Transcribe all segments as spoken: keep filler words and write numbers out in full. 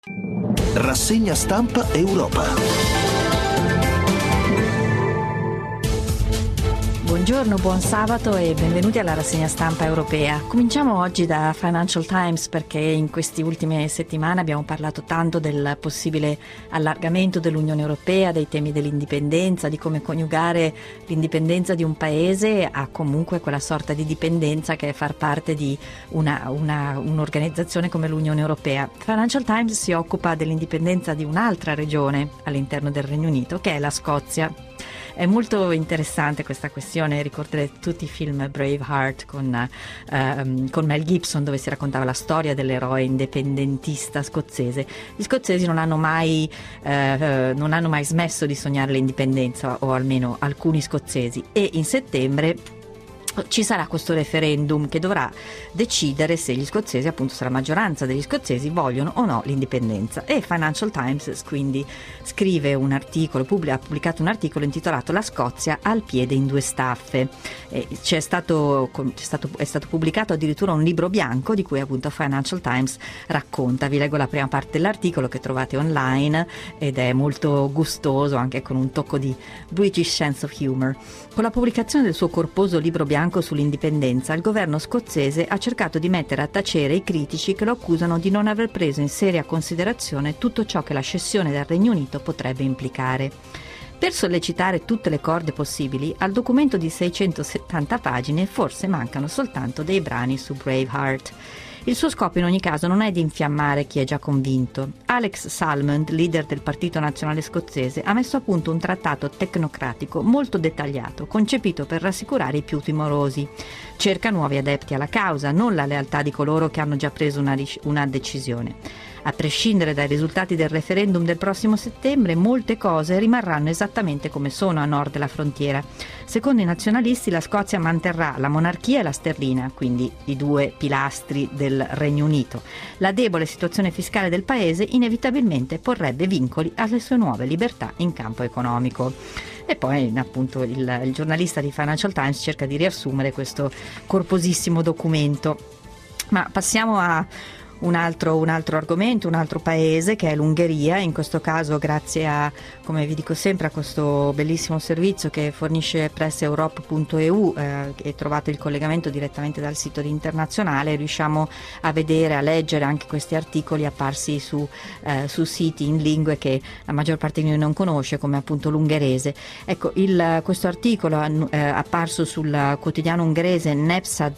Rassegna stampa Europa. Buongiorno, buon sabato e benvenuti alla rassegna stampa europea. Cominciamo oggi da Financial Times perché in queste ultime settimane abbiamo parlato tanto del possibile allargamento dell'Unione Europea, dei temi dell'indipendenza, di come coniugare l'indipendenza di un paese a comunque quella sorta di dipendenza che è far parte di una, una, un'organizzazione come l'Unione Europea. Financial Times si occupa dell'indipendenza di un'altra regione all'interno del Regno Unito, che è la Scozia. È molto interessante questa questione, ricorderete tutti i film Braveheart con, ehm, con Mel Gibson, dove si raccontava la storia dell'eroe indipendentista scozzese. Gli scozzesi non hanno mai, eh, non hanno mai smesso di sognare l'indipendenza, o almeno alcuni scozzesi, e in settembre ci sarà questo referendum che dovrà decidere se gli scozzesi, appunto se la maggioranza degli scozzesi vogliono o no l'indipendenza, e Financial Times quindi scrive un articolo, pubblica, ha pubblicato un articolo intitolato "La Scozia al piede in due staffe". E c'è stato, c'è stato, è stato pubblicato addirittura un libro bianco di cui appunto Financial Times racconta. Vi leggo la prima parte dell'articolo che trovate online ed è molto gustoso, anche con un tocco di British sense of humor. Con la pubblicazione del suo corposo libro bianco sull'indipendenza, il governo scozzese ha cercato di mettere a tacere i critici che lo accusano di non aver preso in seria considerazione tutto ciò che la scissione del Regno Unito potrebbe implicare. Per sollecitare tutte le corde possibili, al documento di seicentosettanta pagine forse mancano soltanto dei brani su Braveheart. Il suo scopo in ogni caso non è di infiammare chi è già convinto. Alex Salmond, leader del Partito Nazionale Scozzese, ha messo a punto un trattato tecnocratico molto dettagliato, concepito per rassicurare i più timorosi. Cerca nuovi adepti alla causa, non la lealtà di coloro che hanno già preso una, una decisione. A prescindere dai risultati del referendum del prossimo settembre, molte cose rimarranno esattamente come sono a nord della frontiera. Secondo i nazionalisti, la Scozia manterrà la monarchia e la sterlina, quindi i due pilastri del Regno Unito. La debole situazione fiscale del paese inevitabilmente porrebbe vincoli alle sue nuove libertà in campo economico. E poi appunto il, il giornalista di Financial Times cerca di riassumere questo corposissimo documento. Ma passiamo a Un altro, un altro argomento, un altro paese, che è l'Ungheria. In questo caso, grazie a, come vi dico sempre, a questo bellissimo servizio che fornisce press europe punto e u, eh, e trovate il collegamento direttamente dal sito di Internazionale, riusciamo a vedere, a leggere anche questi articoli apparsi su, eh, su siti in lingue che la maggior parte di noi non conosce, come appunto l'ungherese. Ecco, il, questo articolo eh, apparso sul quotidiano ungherese Nepsa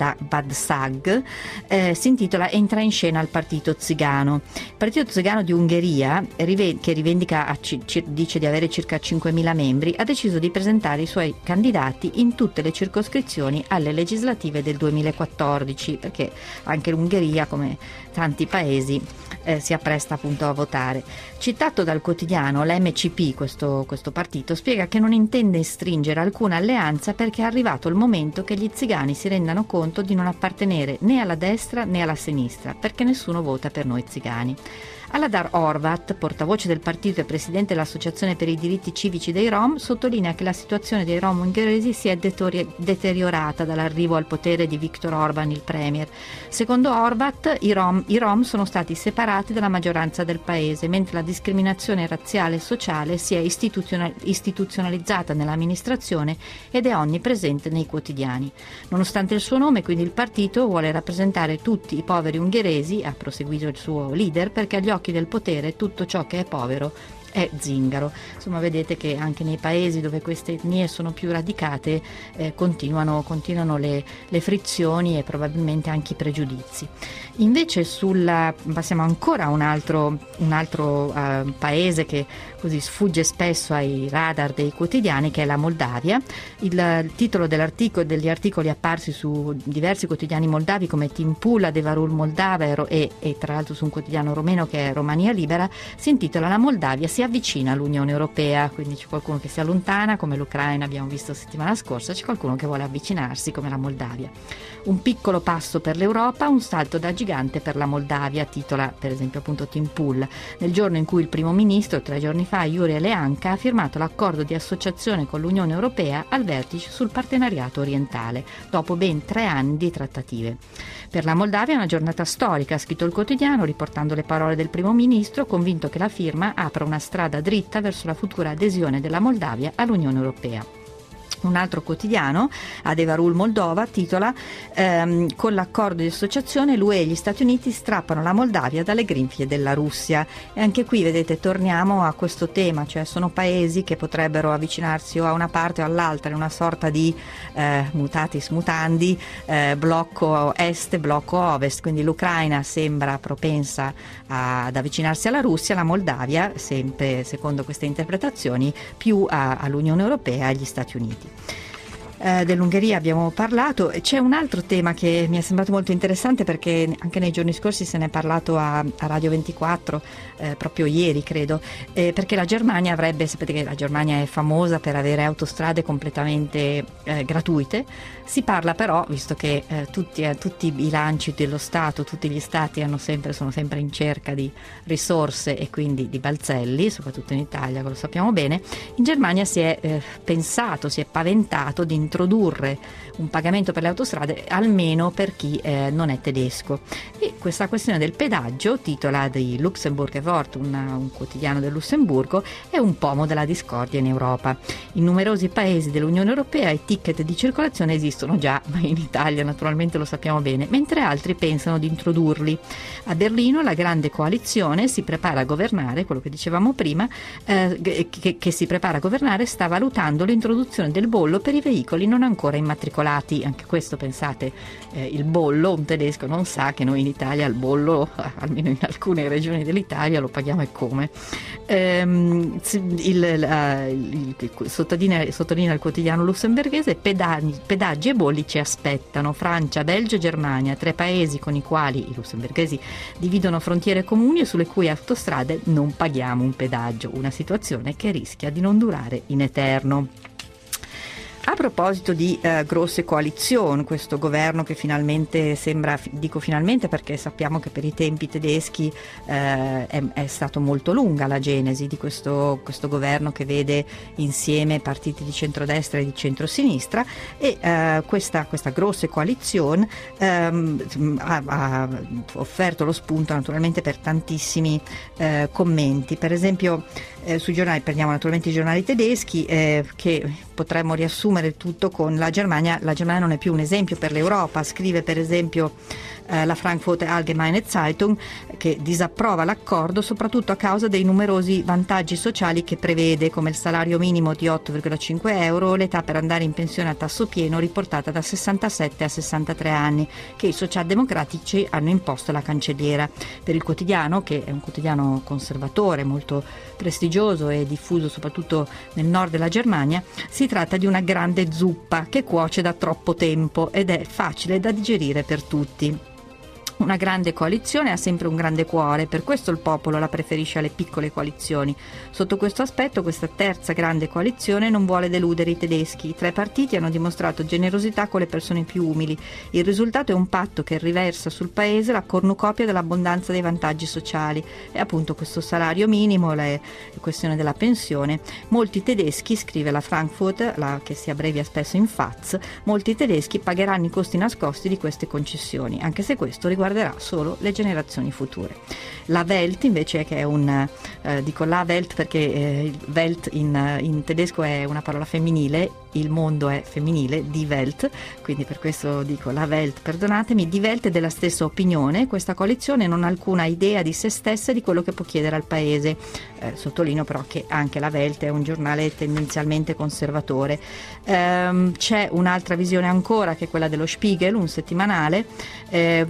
Szabadság eh, si intitola "Entra in scena il partito zigano". Il partito zigano di Ungheria, che rivendica a, dice di avere circa cinquemila membri, ha deciso di presentare i suoi candidati in tutte le circoscrizioni alle legislative del duemilaquattordici, perché anche l'Ungheria, come tanti paesi, eh, si appresta appunto a votare. Citato dal quotidiano, l'M C P, questo, questo partito, spiega che non intende stringere alcuna alleanza perché è arrivato il momento che gli zigani si rendano conto di non appartenere né alla destra né alla sinistra, perché nessuno vota per noi zigani. Aladar Horvat, portavoce del partito e presidente dell'Associazione per i diritti civici dei Rom, sottolinea che la situazione dei Rom ungheresi si è deteriorata dall'arrivo al potere di Viktor Orban, il premier. Secondo Horvat, i Rom, i Rom sono stati separati dalla maggioranza del paese, mentre la discriminazione razziale e sociale si è istituzional- istituzionalizzata nell'amministrazione ed è onnipresente nei quotidiani. Nonostante il suo nome, quindi, il partito vuole rappresentare tutti i poveri ungheresi, ha proseguito il suo leader, perché agli occhi del potere tutto ciò che è povero è zingaro. Insomma, vedete che anche nei paesi dove queste etnie sono più radicate eh, continuano, continuano le, le frizioni e probabilmente anche i pregiudizi. Invece sulla, passiamo ancora a un altro, un altro uh, paese che così sfugge spesso ai radar dei quotidiani, che è la Moldavia. Il, il titolo dell'articolo, degli articoli apparsi su diversi quotidiani moldavi come Timpul, Adevărul Moldava e, e tra l'altro su un quotidiano romeno che è Romania Libera, si intitola "La Moldavia si si avvicina all'Unione Europea, quindi c'è qualcuno che si allontana come l'Ucraina, abbiamo visto settimana scorsa, c'è qualcuno che vuole avvicinarsi come la Moldavia. Un piccolo passo per l'Europa, un salto da gigante per la Moldavia, titola per esempio appunto Tim Pool, nel giorno in cui il primo ministro, tre giorni fa, Iurie Leancă, ha firmato l'accordo di associazione con l'Unione Europea al vertice sul partenariato orientale, dopo ben tre anni di trattative. Per la Moldavia è una giornata storica, ha scritto il quotidiano, riportando le parole del primo ministro, convinto che la firma apra una strada dritta verso la futura adesione della Moldavia all'Unione Europea. Un altro quotidiano, Adevarul Moldova, titola ehm, con l'accordo di associazione l'U E e gli Stati Uniti strappano la Moldavia dalle grinfie della Russia. E anche qui, vedete, torniamo a questo tema, cioè sono paesi che potrebbero avvicinarsi o a una parte o all'altra in una sorta di eh, mutatis mutandi, eh, blocco est, blocco ovest, quindi l'Ucraina sembra propensa a, ad avvicinarsi alla Russia, la Moldavia, sempre secondo queste interpretazioni, più a, all'Unione Europea e agli Stati Uniti. Eh, dell'Ungheria abbiamo parlato. C'è un altro tema che mi è sembrato molto interessante, perché anche nei giorni scorsi se ne è parlato a, a Radio ventiquattro, eh, proprio ieri credo, eh, perché la Germania avrebbe, sapete che la Germania è famosa per avere autostrade completamente eh, gratuite. Si parla però, visto che eh, tutti, eh, tutti i bilanci dello Stato, tutti gli Stati hanno sempre, sono sempre in cerca di risorse e quindi di balzelli, soprattutto in Italia, lo sappiamo bene, in Germania si è eh, pensato, si è paventato di introdurre un pagamento per le autostrade almeno per chi eh, non è tedesco. E questa questione del pedaggio, titola di Luxemburger Wort, una, un quotidiano del Lussemburgo, è un pomo della discordia in Europa. In numerosi paesi dell'Unione Europea i ticket di circolazione esistono già, ma in Italia naturalmente lo sappiamo bene, mentre altri pensano di introdurli. A Berlino la grande coalizione si prepara a governare, quello che dicevamo prima, eh, che, che si prepara a governare, sta valutando l'introduzione del bollo per i veicoli non ancora immatricolati. Anche questo, pensate, eh, il bollo, un tedesco non sa che noi in Italia il bollo, almeno in alcune regioni dell'Italia, lo paghiamo e come. Ehm, il, la, il, il, sottolinea, sottolinea il quotidiano lussemburghese, pedaggi, pedaggi e bolli ci aspettano. Francia, Belgio e Germania, tre paesi con i quali i lussemburghesi dividono frontiere comuni e sulle cui autostrade non paghiamo un pedaggio, una situazione che rischia di non durare in eterno. A proposito di eh, grosse coalizioni, questo governo che finalmente sembra, dico finalmente perché sappiamo che per i tempi tedeschi eh, è, è stato molto lunga la genesi di questo, questo governo che vede insieme partiti di centrodestra e di centrosinistra, e eh, questa, questa grossa coalizione ehm, ha, ha offerto lo spunto naturalmente per tantissimi eh, commenti. Per esempio eh, sui giornali, prendiamo naturalmente i giornali tedeschi, eh, che potremmo riassumere tutto con la Germania. La Germania non è più un esempio per l'Europa, scrive per esempio eh, la Frankfurter Allgemeine Zeitung, che disapprova l'accordo soprattutto a causa dei numerosi vantaggi sociali che prevede, come il salario minimo di otto virgola cinque euro, l'età per andare in pensione a tasso pieno riportata da sessantasette a sessantatré anni, che i socialdemocratici hanno imposto alla cancelliera. Per il quotidiano, che è un quotidiano conservatore molto prestigioso e diffuso soprattutto nel nord della Germania, si tratta di una grande zuppa che cuoce da troppo tempo ed è facile da digerire per tutti. Una grande coalizione ha sempre un grande cuore, per questo il popolo la preferisce alle piccole coalizioni. Sotto questo aspetto, questa terza grande coalizione non vuole deludere i tedeschi. I tre partiti hanno dimostrato generosità con le persone più umili. Il risultato è un patto che riversa sul paese la cornucopia dell'abbondanza dei vantaggi sociali. E appunto questo salario minimo, la questione della pensione. Molti tedeschi, scrive la Frankfurt, la, che si abbrevia spesso in F A Z, molti tedeschi pagheranno i costi nascosti di queste concessioni, anche se questo riguarda riguarderà solo le generazioni future. La Welt invece, che è un, eh, dico la Welt perché eh, Welt in, in tedesco è una parola femminile, il mondo è femminile, die Welt, quindi per questo dico la Welt, perdonatemi. Die Welt è della stessa opinione, questa coalizione non ha alcuna idea di se stessa e di quello che può chiedere al paese. Eh, sottolineo però che anche la Welt è un giornale tendenzialmente conservatore. Ehm, c'è un'altra visione ancora, che è quella dello Spiegel, un settimanale. eh, Wolfgang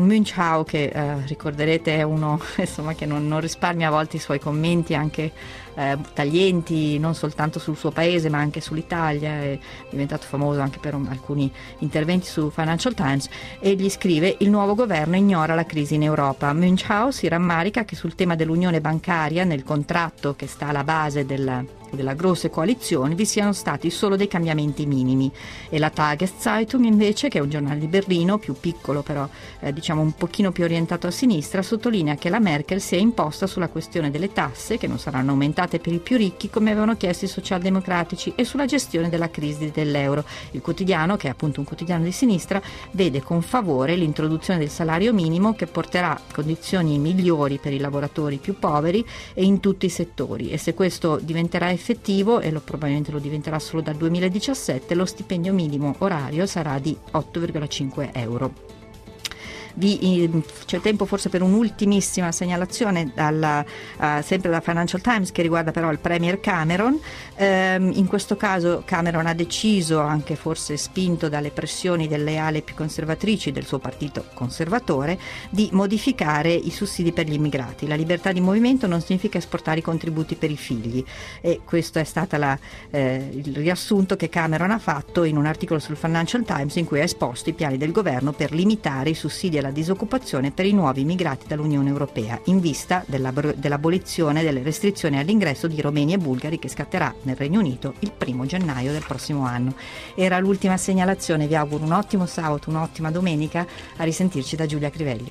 Wolfgang Münchau, che eh, ricorderete è uno insomma che non, non risparmia a volte i suoi commenti anche eh, taglienti, non soltanto sul suo paese ma anche sull'Italia, è diventato famoso anche per um, alcuni interventi su Financial Times, e gli scrive: il nuovo governo ignora la crisi in Europa. Münchau si rammarica che sul tema dell'unione bancaria, nel contratto che sta alla base della della grosse coalizioni, vi siano stati solo dei cambiamenti minimi. E la Tageszeitung invece, che è un giornale di Berlino più piccolo però eh, diciamo un pochino più orientato a sinistra, sottolinea che la Merkel si è imposta sulla questione delle tasse, che non saranno aumentate per i più ricchi come avevano chiesto i socialdemocratici, e sulla gestione della crisi dell'euro. Il quotidiano, che è appunto un quotidiano di sinistra, vede con favore l'introduzione del salario minimo, che porterà condizioni migliori per i lavoratori più poveri e in tutti i settori, e se questo diventerà effettivo, e lo, probabilmente lo diventerà solo dal duemiladiciassette, lo stipendio minimo orario sarà di otto virgola cinque euro. Vi, c'è tempo forse per un'ultimissima segnalazione dalla, uh, sempre da Financial Times, che riguarda però il Premier Cameron. Um, in questo caso Cameron ha deciso, anche forse spinto dalle pressioni delle ale più conservatrici del suo partito conservatore, di modificare i sussidi per gli immigrati. La libertà di movimento non significa esportare i contributi per i figli, e questo è stato eh, il riassunto che Cameron ha fatto in un articolo sul Financial Times, in cui ha esposto i piani del governo per limitare i sussidi la disoccupazione per i nuovi immigrati dall'Unione Europea, in vista dell'abolizione delle restrizioni all'ingresso di romeni e bulgari, che scatterà nel Regno Unito il primo gennaio del prossimo anno. Era l'ultima segnalazione, vi auguro un ottimo sabato, un'ottima domenica, a risentirci da Giulia Crivelli.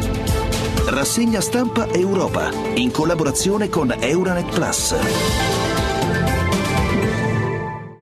Rassegna stampa Europa, in collaborazione con Euranet Plus.